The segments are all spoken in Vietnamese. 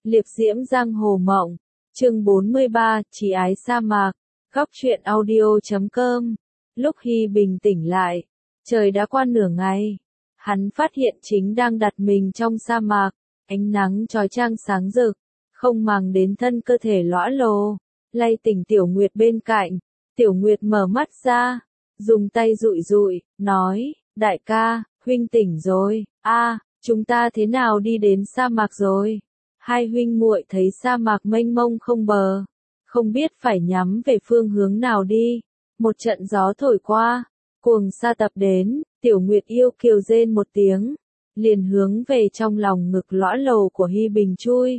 Liệp diễm giang hồ mộng. Chương 43, Chí ái sa mạc. Góc truyện audio.com. Lúc Hy bình tỉnh lại, trời đã qua nửa ngày. Hắn phát hiện chính đang đặt mình trong sa mạc, ánh nắng chói chang sáng rực, không màng đến thân cơ thể lõa lồ, lay tỉnh Tiểu Nguyệt bên cạnh. Tiểu Nguyệt mở mắt ra, dùng tay dụi dụi, nói, đại ca, huynh tỉnh rồi, chúng ta thế nào đi đến sa mạc rồi? Hai huynh muội thấy sa mạc mênh mông không bờ, không biết phải nhắm về phương hướng nào đi. Một trận gió thổi qua, cuồng sa tập đến, Tiểu Nguyệt yêu kiều rên một tiếng, liền hướng về trong lòng ngực lõa lồ của Hy Bình chui.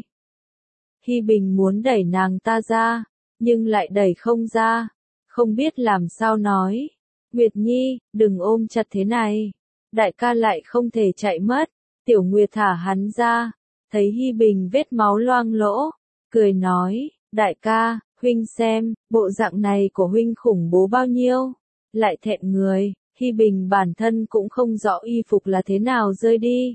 Hy Bình muốn đẩy nàng ta ra, nhưng lại đẩy không ra, không biết làm sao nói. Nguyệt Nhi, đừng ôm chặt thế này, đại ca lại không thể chạy mất. Tiểu Nguyệt thả hắn ra, thấy Hy Bình vết máu loang lỗ, cười nói, đại ca, huynh xem, bộ dạng này của huynh khủng bố bao nhiêu, lại thẹn người. Hy Bình bản thân cũng không rõ y phục là thế nào rơi đi.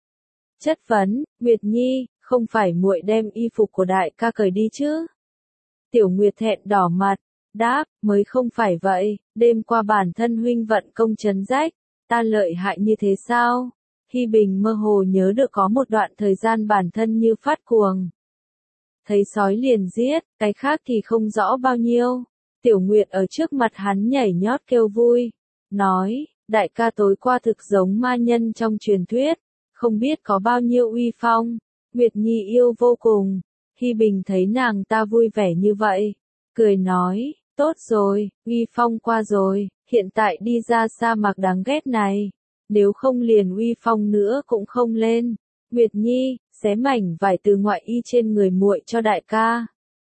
Chất vấn, Nguyệt Nhi, không phải muội đem y phục của đại ca cởi đi chứ? Tiểu Nguyệt thẹn đỏ mặt, đáp, mới không phải vậy, đêm qua bản thân huynh vận công trấn rách, ta lợi hại như thế sao? Hy Bình mơ hồ nhớ được có một đoạn thời gian bản thân như phát cuồng. Thấy sói liền giết, cái khác thì không rõ bao nhiêu. Tiểu Nguyệt ở trước mặt hắn nhảy nhót kêu vui, nói, đại ca tối qua thực giống ma nhân trong truyền thuyết, không biết có bao nhiêu uy phong. Nguyệt Nhi yêu vô cùng. Hy Bình thấy nàng ta vui vẻ như vậy, cười nói, tốt rồi, uy phong qua rồi, hiện tại đi ra sa mạc đáng ghét này, nếu không liền uy phong nữa cũng không lên. Nguyệt Nhi, xé mảnh vải từ ngoại y trên người muội cho đại ca.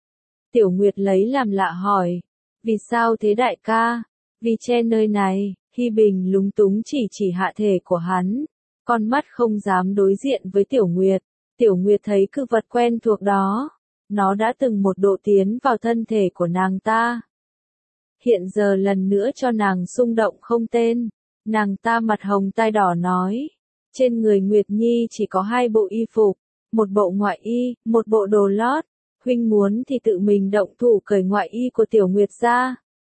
Tiểu Nguyệt lấy làm lạ hỏi, vì sao thế đại ca? Vì che nơi này. Hy Bình lúng túng chỉ hạ thể của hắn, con mắt không dám đối diện với Tiểu Nguyệt. Tiểu Nguyệt thấy cự vật quen thuộc đó, nó đã từng một độ tiến vào thân thể của nàng ta. Hiện giờ lần nữa cho nàng xung động không tên, nàng ta mặt hồng tai đỏ nói, trên người Nguyệt Nhi chỉ có 2 bộ y phục, một bộ ngoại y, một bộ đồ lót, huynh muốn thì tự mình động thủ cởi ngoại y của Tiểu Nguyệt ra.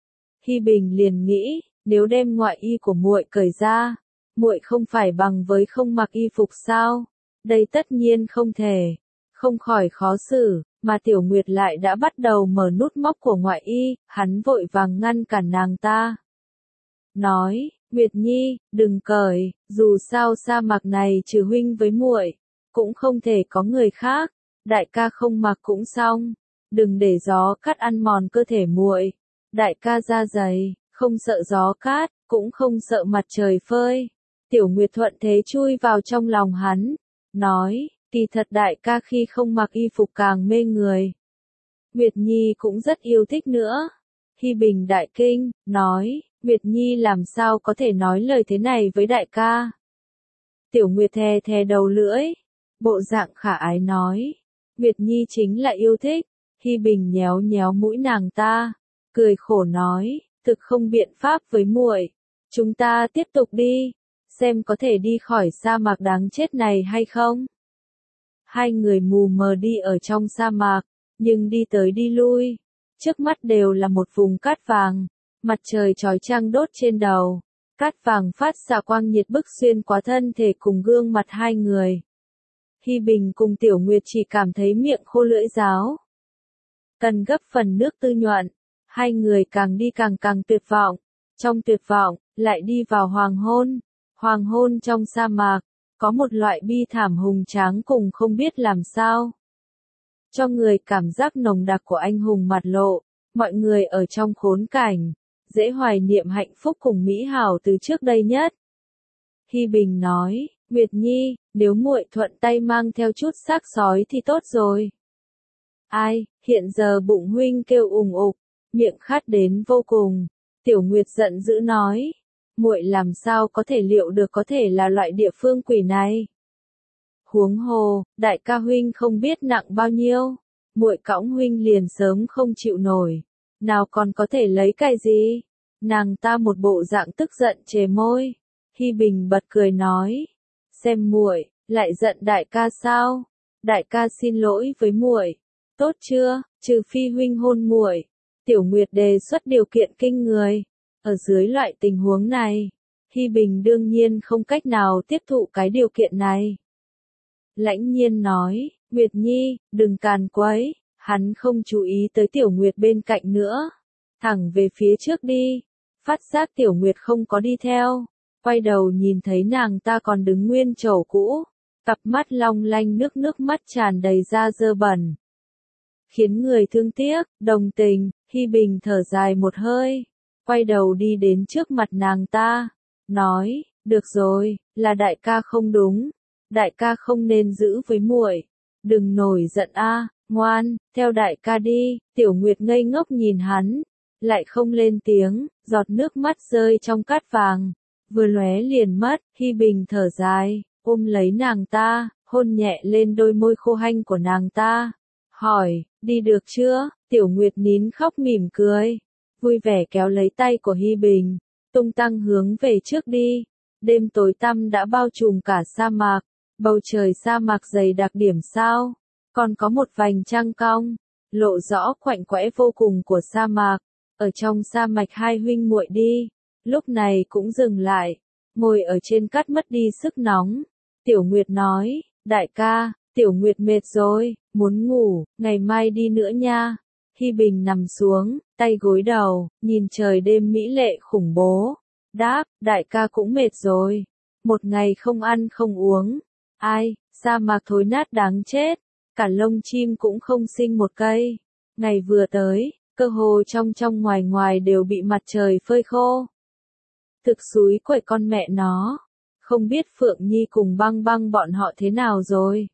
Hy Bình liền nghĩ, nếu đem ngoại y của muội cởi ra, muội không phải bằng với không mặc y phục sao? Đây tất nhiên không thể. Không khỏi khó xử, mà Tiểu Nguyệt lại đã bắt đầu mở nút móc của ngoại y, hắn vội vàng ngăn cản nàng ta. Nói, Nguyệt Nhi, đừng cởi, dù sao sa mạc này trừ huynh với muội, cũng không thể có người khác, đại ca không mặc cũng xong, đừng để gió cát ăn mòn cơ thể muội. Đại ca da dày, không sợ gió cát, cũng không sợ mặt trời phơi. Tiểu Nguyệt thuận thế chui vào trong lòng hắn, nói, kỳ thật đại ca khi không mặc y phục càng mê người. Nguyệt Nhi cũng rất yêu thích nữa. Hy Bình đại kinh, nói, Nguyệt Nhi làm sao có thể nói lời thế này với đại ca? Tiểu Nguyệt thè thè đầu lưỡi, bộ dạng khả ái nói, Nguyệt Nhi chính là yêu thích. Hy Bình nhéo nhéo mũi nàng ta, cười khổ nói, thực không biện pháp với muội, chúng ta tiếp tục đi, xem có thể đi khỏi sa mạc đáng chết này hay không. Hai người mù mờ đi ở trong sa mạc, nhưng đi tới đi lui, trước mắt đều là một vùng cát vàng, mặt trời chói chang đốt trên đầu, cát vàng phát ra quang nhiệt bức xuyên qua thân thể cùng gương mặt hai người. Hy Bình cùng Tiểu Nguyệt chỉ cảm thấy miệng khô lưỡi giáo, cần gấp phần nước tư nhuận, hai người càng đi càng tuyệt vọng, trong tuyệt vọng, lại đi vào hoàng hôn trong sa mạc. Có một loại bi thảm hùng tráng cùng không biết làm sao. Cho người cảm giác nồng đặc của anh hùng mặt lộ, mọi người ở trong khốn cảnh, dễ hoài niệm hạnh phúc cùng mỹ hảo từ trước đây nhất. Hy Bình nói, Nguyệt Nhi, nếu muội thuận tay mang theo chút xác sói thì tốt rồi. Ai, hiện giờ bụng huynh kêu ùng ục, miệng khát đến vô cùng. Tiểu Nguyệt giận dữ nói, muội làm sao có thể liệu được có thể là loại địa phương quỷ này. Huống hồ, đại ca huynh không biết nặng bao nhiêu, muội cõng huynh liền sớm không chịu nổi, nào còn có thể lấy cái gì. Nàng ta một bộ dạng tức giận chề môi. Hy Bình bật cười nói, xem muội lại giận đại ca sao? đại ca xin lỗi với muội. Tốt chưa, trừ phi huynh hôn muội. Tiểu Nguyệt đề xuất điều kiện kinh người. Ở dưới loại tình huống này, Hi Bình đương nhiên không cách nào tiếp thụ cái điều kiện này. Lãnh Nhiên nói, Nguyệt Nhi, đừng càn quấy. Hắn không chú ý tới Tiểu Nguyệt bên cạnh nữa. Thẳng về phía trước đi. Phát giác Tiểu Nguyệt không có đi theo. Quay đầu nhìn thấy nàng ta còn đứng nguyên chầu cũ. Cặp mắt long lanh nước mắt tràn đầy ra dơ bẩn. Khiến người thương tiếc, đồng tình, Hi Bình thở dài một hơi. Quay đầu đi đến trước mặt nàng ta. Nói, được rồi, là đại ca không đúng. Đại ca không nên giữ với muội. Đừng nổi giận a, ngoan, theo đại ca đi. Tiểu Nguyệt ngây ngốc nhìn hắn. Lại không lên tiếng, giọt nước mắt rơi trong cát vàng. Vừa lóe liền mất, Hi Bình thở dài, ôm lấy nàng ta, hôn nhẹ lên đôi môi khô hanh của nàng ta. Hỏi, đi được chưa? Tiểu Nguyệt nín khóc mỉm cười. Vui vẻ kéo lấy tay của Hi Bình, tung tăng hướng về trước đi. Đêm tối tăm đã bao trùm cả sa mạc. Bầu trời sa mạc dày đặc điểm sao. Còn có một vành trăng cong, lộ rõ quạnh quẽ vô cùng của sa mạc. Ở trong sa mạc hai huynh muội đi. Lúc này cũng dừng lại. Ngồi ở trên cát mất đi sức nóng. Tiểu Nguyệt nói, đại ca, Tiểu Nguyệt mệt rồi, muốn ngủ, ngày mai đi nữa nha. Hi Bình nằm xuống, tay gối đầu, nhìn trời đêm mỹ lệ khủng bố. Đáp, đại ca cũng mệt rồi. Một ngày không ăn không uống. Ai, sa mạc thối nát đáng chết. Cả lông chim cũng không sinh một cây. Ngày vừa tới, cơ hồ trong ngoài ngoài đều bị mặt trời phơi khô. Thực xúi quậy con mẹ nó. Không biết Phượng Nhi cùng Băng Băng bọn họ thế nào rồi.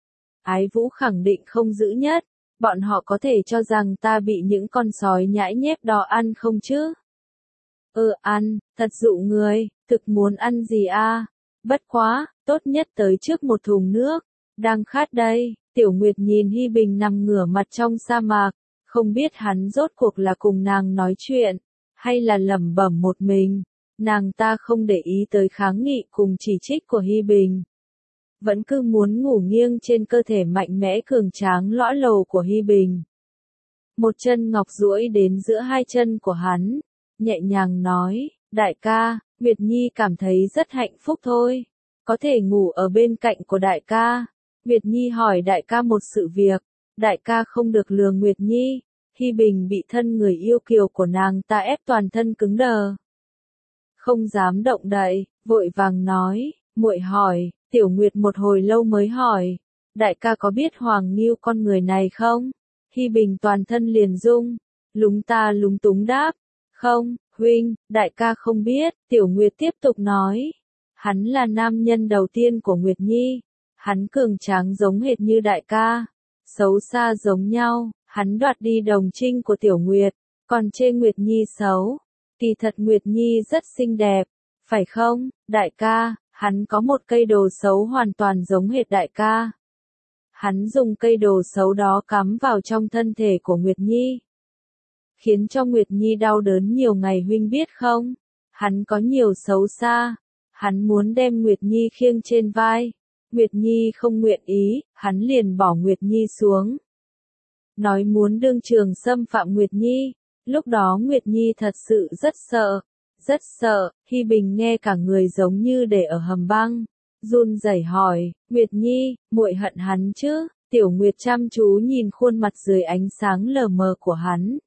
Ái Vũ khẳng định không giữ nhất. Bọn họ có thể cho rằng ta bị những con sói nhãi nhép đó ăn không chứ? Ăn, thật dụ người, thực muốn ăn gì a? Bất quá, tốt nhất tới trước một thùng nước. Đang khát đây. Tiểu Nguyệt nhìn Hi Bình nằm ngửa mặt trong sa mạc. Không biết hắn rốt cuộc là cùng nàng nói chuyện, hay là lẩm bẩm một mình. Nàng ta không để ý tới kháng nghị cùng chỉ trích của Hi Bình. Vẫn cứ muốn ngủ nghiêng trên cơ thể mạnh mẽ cường tráng lõa lồ của Hi Bình. Một chân ngọc duỗi đến giữa hai chân của hắn, nhẹ nhàng nói, đại ca, Nguyệt Nhi cảm thấy rất hạnh phúc thôi. Có thể ngủ ở bên cạnh của đại ca. Nguyệt Nhi hỏi đại ca một sự việc. Đại ca không được lừa Nguyệt Nhi. Hi Bình bị thân người yêu kiều của nàng ta ép toàn thân cứng đờ. Không dám động đậy, vội vàng nói, muội hỏi. Tiểu Nguyệt một hồi lâu mới hỏi, đại ca có biết Hoàng Nghiêu con người này không? Hi Bình toàn thân liền rung, lúng ta lúng túng đáp, không, huynh, đại ca không biết. Tiểu Nguyệt tiếp tục nói, hắn là nam nhân đầu tiên của Nguyệt Nhi, hắn cường tráng giống hệt như đại ca, xấu xa giống nhau, hắn đoạt đi đồng trinh của Tiểu Nguyệt, còn chê Nguyệt Nhi xấu. Kỳ thật Nguyệt Nhi rất xinh đẹp, phải không, đại ca? Hắn có một cây đồ xấu hoàn toàn giống hệt đại ca. Hắn dùng cây đồ xấu đó cắm vào trong thân thể của Nguyệt Nhi. Khiến cho Nguyệt Nhi đau đớn nhiều ngày huynh biết không? Hắn có nhiều xấu xa. Hắn muốn đem Nguyệt Nhi khiêng trên vai. Nguyệt Nhi không nguyện ý, hắn liền bỏ Nguyệt Nhi xuống. Nói muốn đương trường xâm phạm Nguyệt Nhi. Lúc đó Nguyệt Nhi thật sự rất sợ. Rất sợ. Hi Bình nghe cả người giống như để ở hầm băng. Run rẩy hỏi, Nguyệt Nhi, muội hận hắn chứ? Tiểu Nguyệt chăm chú nhìn khuôn mặt dưới ánh sáng lờ mờ của hắn.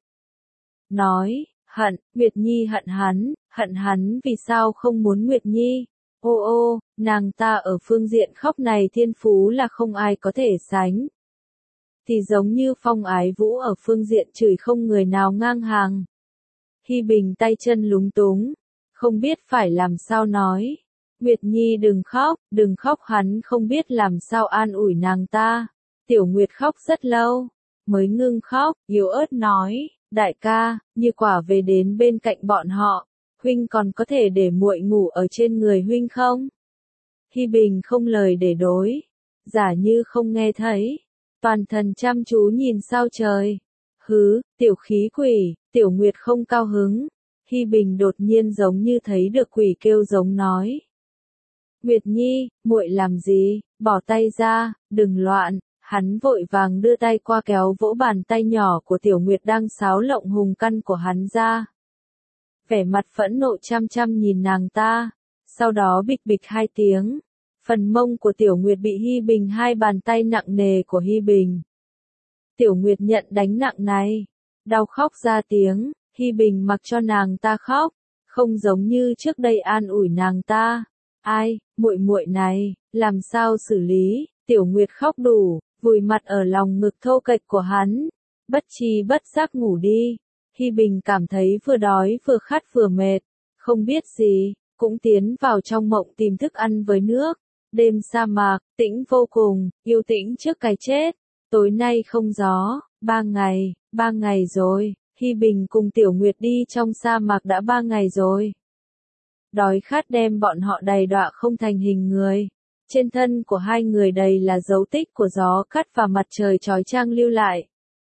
Nói, hận, Nguyệt Nhi hận hắn vì sao không muốn Nguyệt Nhi? Ô, nàng ta ở phương diện khóc này thiên phú là không ai có thể sánh. Thì giống như Phong Ái Vũ ở phương diện chửi không người nào ngang hàng. Hi Bình tay chân lúng túng, không biết phải làm sao nói. Nguyệt Nhi đừng khóc hắn không biết làm sao an ủi nàng ta. Tiểu Nguyệt khóc rất lâu, mới ngưng khóc, yếu ớt nói, đại ca, như quả về đến bên cạnh bọn họ, huynh còn có thể để muội ngủ ở trên người huynh không? Hi Bình không lời để đối, giả như không nghe thấy, toàn thân chăm chú nhìn sao trời. Hứ, tiểu khí quỷ, Tiểu Nguyệt không cao hứng. Hi Bình đột nhiên giống như thấy được quỷ kêu giống nói. Nguyệt Nhi, muội làm gì, bỏ tay ra, đừng loạn. Hắn vội vàng đưa tay qua kéo vỗ bàn tay nhỏ của Tiểu Nguyệt đang xáo lộng hùng căn của hắn ra. Vẻ mặt phẫn nộ chăm chăm nhìn nàng ta, sau đó bịch bịch hai tiếng. Phần mông của Tiểu Nguyệt bị Hi Bình hai bàn tay nặng nề của Hi Bình. Tiểu Nguyệt nhận đánh nặng này, đau khóc ra tiếng, Hi Bình mặc cho nàng ta khóc, không giống như trước đây an ủi nàng ta. Ai, muội muội này, làm sao xử lý? Tiểu Nguyệt khóc đủ, vùi mặt ở lòng ngực thô kệch của hắn, bất tri bất giác ngủ đi. Hi Bình cảm thấy vừa đói vừa khát vừa mệt, không biết gì, cũng tiến vào trong mộng tìm thức ăn với nước. Đêm sa mạc, tĩnh vô cùng, yêu tĩnh trước cái chết. Tối nay không gió, 3 ngày rồi. Hi Bình cùng Tiểu Nguyệt đi trong sa mạc đã 3 ngày rồi. Đói khát đem bọn họ đầy đọa không thành hình người. Trên thân của hai người đầy là dấu tích của gió cắt và mặt trời chói chang lưu lại.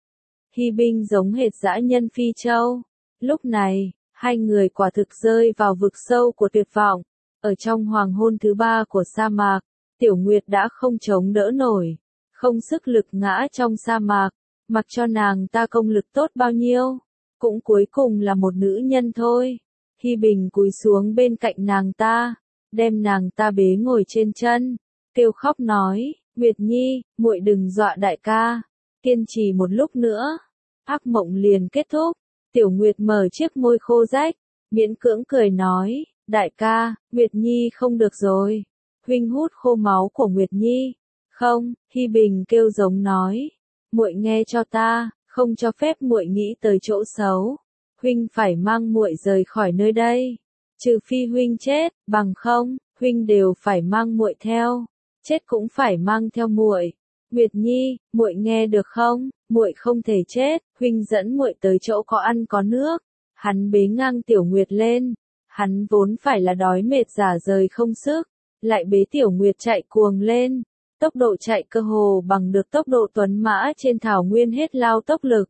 Hi Bình giống hệt dã nhân Phi Châu. Lúc này, hai người quả thực rơi vào vực sâu của tuyệt vọng. Ở trong hoàng hôn thứ 3 của sa mạc, Tiểu Nguyệt đã không chống đỡ nổi, không sức lực ngã trong sa mạc, mặc cho nàng ta công lực tốt bao nhiêu, cũng cuối cùng là một nữ nhân thôi. Hi Bình cúi xuống bên cạnh nàng ta, đem nàng ta bế ngồi trên chân, kêu khóc nói, Nguyệt Nhi, muội đừng dọa đại ca, kiên trì một lúc nữa, ác mộng liền kết thúc. Tiểu Nguyệt mở chiếc môi khô rách, miễn cưỡng cười nói, đại ca, Nguyệt Nhi không được rồi, huynh hút khô máu của Nguyệt Nhi. Không, Hi Bình kêu giống nói, muội nghe cho ta, không cho phép muội nghĩ tới chỗ xấu. Huynh phải mang muội rời khỏi nơi đây, trừ phi huynh chết, bằng không, huynh đều phải mang muội theo, chết cũng phải mang theo muội. Nguyệt Nhi, muội nghe được không? Muội không thể chết, huynh dẫn muội tới chỗ có ăn có nước. Hắn bế ngang Tiểu Nguyệt lên, hắn vốn phải là đói mệt rả rời không sức, lại bế Tiểu Nguyệt chạy cuồng lên, tốc độ chạy cơ hồ bằng được tốc độ tuấn mã trên thảo nguyên hết lao tốc lực.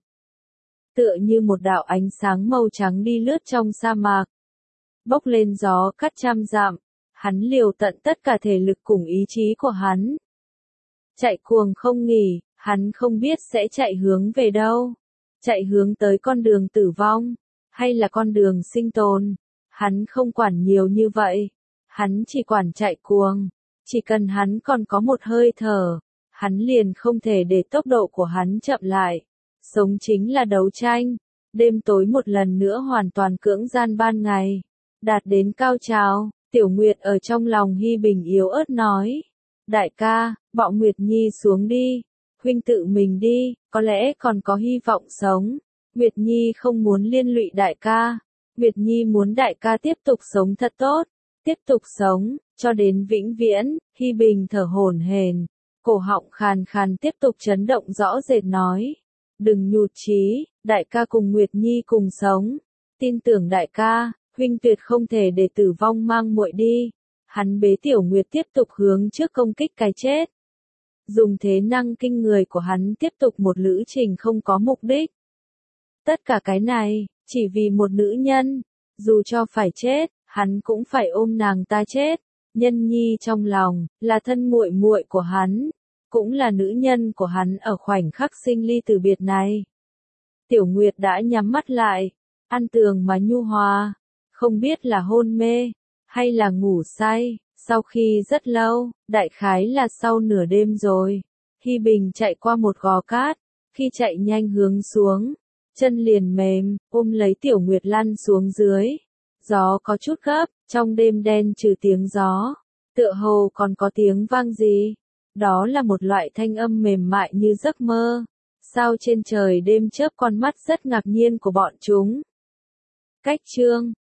Tựa như một đạo ánh sáng màu trắng đi lướt trong sa mạc, bốc lên gió cắt trăm dặm, hắn liều tận tất cả thể lực cùng ý chí của hắn. Chạy cuồng không nghỉ, hắn không biết sẽ chạy hướng về đâu, chạy hướng tới con đường tử vong, hay là con đường sinh tồn, hắn không quản nhiều như vậy, hắn chỉ quản chạy cuồng, chỉ cần hắn còn có một hơi thở, hắn liền không thể để tốc độ của hắn chậm lại. Sống chính là đấu tranh, đêm tối một lần nữa hoàn toàn cưỡng gian ban ngày, đạt đến cao trào. Tiểu Nguyệt ở trong lòng Hi Bình yếu ớt nói, đại ca, bỏ Nguyệt Nhi xuống đi, huynh tự mình đi, có lẽ còn có hy vọng sống. Nguyệt Nhi không muốn liên lụy đại ca, Nguyệt Nhi muốn đại ca tiếp tục sống thật tốt, tiếp tục sống, cho đến vĩnh viễn. Hi Bình thở hổn hển, cổ họng khàn khàn tiếp tục chấn động rõ rệt nói, đừng nhụt chí, đại ca cùng Nguyệt Nhi cùng sống, tin tưởng đại ca, huynh tuyệt không thể để tử vong mang muội đi. Hắn bế Tiểu Nguyệt tiếp tục hướng trước công kích cái chết. Dùng thế năng kinh người của hắn tiếp tục một lữ trình không có mục đích. Tất cả cái này, chỉ vì một nữ nhân, dù cho phải chết, hắn cũng phải ôm nàng ta chết. Nhân Nhi trong lòng, là thân muội muội của hắn, cũng là nữ nhân của hắn ở khoảnh khắc sinh ly từ biệt này. Tiểu Nguyệt đã nhắm mắt lại, an tường mà nhu hòa, không biết là hôn mê, hay là ngủ say. Sau khi rất lâu, đại khái là sau nửa đêm rồi, Hi Bình chạy qua một gò cát, khi chạy nhanh hướng xuống, chân liền mềm, ôm lấy Tiểu Nguyệt lăn xuống dưới. Gió có chút gấp, trong đêm đen trừ tiếng gió, tựa hồ còn có tiếng vang gì. Đó là một loại thanh âm mềm mại như giấc mơ. Sao trên trời đêm chớp con mắt rất ngạc nhiên của bọn chúng. Cách chương